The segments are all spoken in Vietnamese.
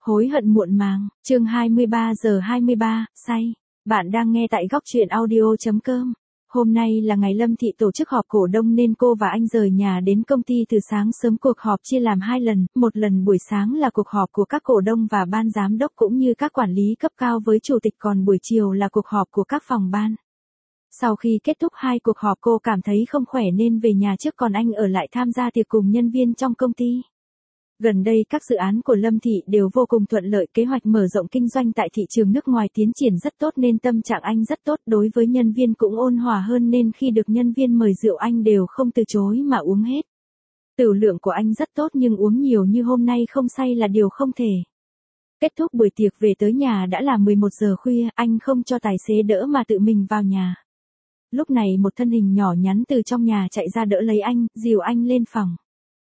Hối hận muộn màng, chương 23 giờ 23, say. Bạn đang nghe tại góc truyện audio.com. Hôm nay là ngày Lâm Thị tổ chức họp cổ đông nên cô và anh rời nhà đến công ty từ sáng sớm. Cuộc họp chia làm 2 lần, một lần buổi sáng là cuộc họp của các cổ đông và ban giám đốc cũng như các quản lý cấp cao với chủ tịch, còn buổi chiều là cuộc họp của các phòng ban. Sau khi kết thúc 2 cuộc họp cô cảm thấy không khỏe nên về nhà trước, còn anh ở lại tham gia tiệc cùng nhân viên trong công ty. Gần đây các dự án của Lâm Thị đều vô cùng thuận lợi, kế hoạch mở rộng kinh doanh tại thị trường nước ngoài tiến triển rất tốt nên tâm trạng anh rất tốt, đối với nhân viên cũng ôn hòa hơn nên khi được nhân viên mời rượu anh đều không từ chối mà uống hết. Tửu lượng của anh rất tốt nhưng uống nhiều như hôm nay không say là điều không thể. Kết thúc buổi tiệc về tới nhà đã là 11 giờ khuya, anh không cho tài xế đỡ mà tự mình vào nhà. Lúc này một thân hình nhỏ nhắn từ trong nhà chạy ra đỡ lấy anh, dìu anh lên phòng.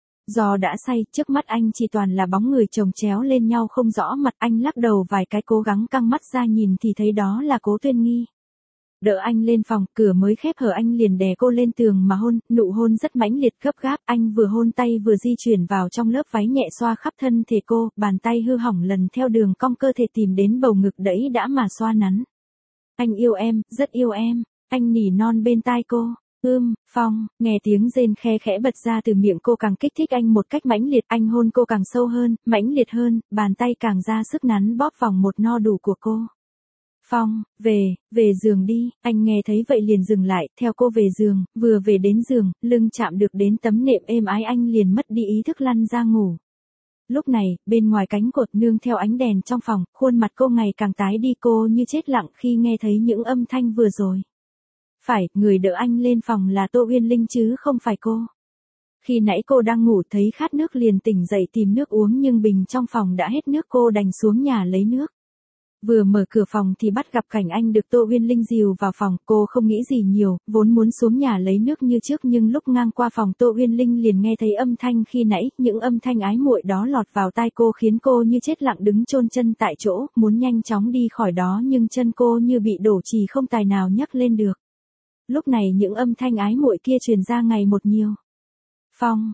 Do đã say, trước mắt anh chỉ toàn là bóng người chồng chéo lên nhau không rõ mặt, anh lắc đầu vài cái cố gắng căng mắt ra nhìn thì thấy đó là Cố Tuyên Nghi. Đỡ anh lên phòng, cửa mới khép hở anh liền đè cô lên tường mà hôn, nụ hôn rất mãnh liệt gấp gáp, anh vừa hôn tay vừa di chuyển vào trong lớp váy nhẹ xoa khắp thân thể cô, bàn tay hư hỏng lần theo đường cong cơ thể tìm đến bầu ngực đẫy đã mà xoa nắn. Anh yêu em, rất yêu em, anh nỉ non bên tai cô. Phong, nghe tiếng rên khe khẽ bật ra từ miệng cô càng kích thích anh một cách mãnh liệt, anh hôn cô càng sâu hơn, mãnh liệt hơn, bàn tay càng ra sức nắn bóp vòng một no đủ của cô. Phong, về giường đi, anh nghe thấy vậy liền dừng lại, theo cô về giường, vừa về đến giường, lưng chạm được đến tấm nệm êm ái anh liền mất đi ý thức lăn ra ngủ. Lúc này, bên ngoài cánh cột nương theo ánh đèn trong phòng, khuôn mặt cô ngày càng tái đi, cô như chết lặng khi nghe thấy những âm thanh vừa rồi. Phải, người đỡ anh lên phòng là Tô Uyên Linh chứ không phải cô. Khi nãy cô đang ngủ thấy khát nước liền tỉnh dậy tìm nước uống nhưng bình trong phòng đã hết nước, cô đành xuống nhà lấy nước. Vừa mở cửa phòng thì bắt gặp cảnh anh được Tô Uyên Linh dìu vào phòng, cô không nghĩ gì nhiều, vốn muốn xuống nhà lấy nước như trước nhưng lúc ngang qua phòng Tô Uyên Linh liền nghe thấy âm thanh khi nãy, những âm thanh ái muội đó lọt vào tai cô khiến cô như chết lặng đứng chôn chân tại chỗ, muốn nhanh chóng đi khỏi đó nhưng chân cô như bị đổ chì không tài nào nhấc lên được. Lúc này những âm thanh ái muội kia truyền ra ngày một nhiều. Phong,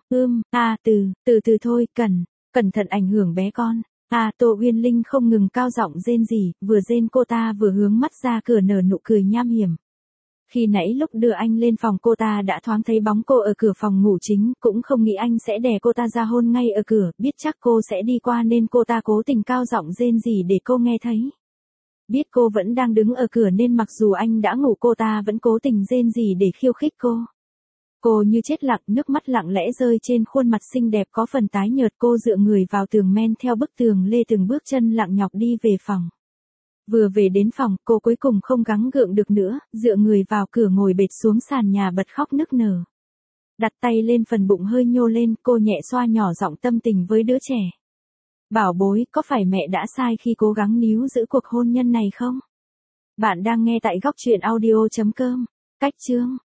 từ từ thôi, cẩn thận ảnh hưởng bé con. Tô Uyên Linh không ngừng cao giọng rên rỉ, vừa rên cô ta vừa hướng mắt ra cửa nở nụ cười nham hiểm. Khi nãy lúc đưa anh lên phòng cô ta đã thoáng thấy bóng cô ở cửa phòng ngủ chính, cũng không nghĩ anh sẽ đè cô ta ra hôn ngay ở cửa, biết chắc cô sẽ đi qua nên cô ta cố tình cao giọng rên rỉ để cô nghe thấy. Biết cô vẫn đang đứng ở cửa nên mặc dù anh đã ngủ cô ta vẫn cố tình rên rỉ để khiêu khích cô. Cô như chết lặng, nước mắt lặng lẽ rơi trên khuôn mặt xinh đẹp có phần tái nhợt, cô dựa người vào tường men theo bức tường lê từng bước chân lặng nhọc đi về phòng. Vừa về đến phòng, cô cuối cùng không gắng gượng được nữa, dựa người vào cửa ngồi bệt xuống sàn nhà bật khóc nức nở. Đặt tay lên phần bụng hơi nhô lên, cô nhẹ xoa nhỏ giọng tâm tình với đứa trẻ. Bảo bối, có phải mẹ đã sai khi cố gắng níu giữ cuộc hôn nhân này không? Bạn đang nghe tại góc truyện audio.com. Cách chương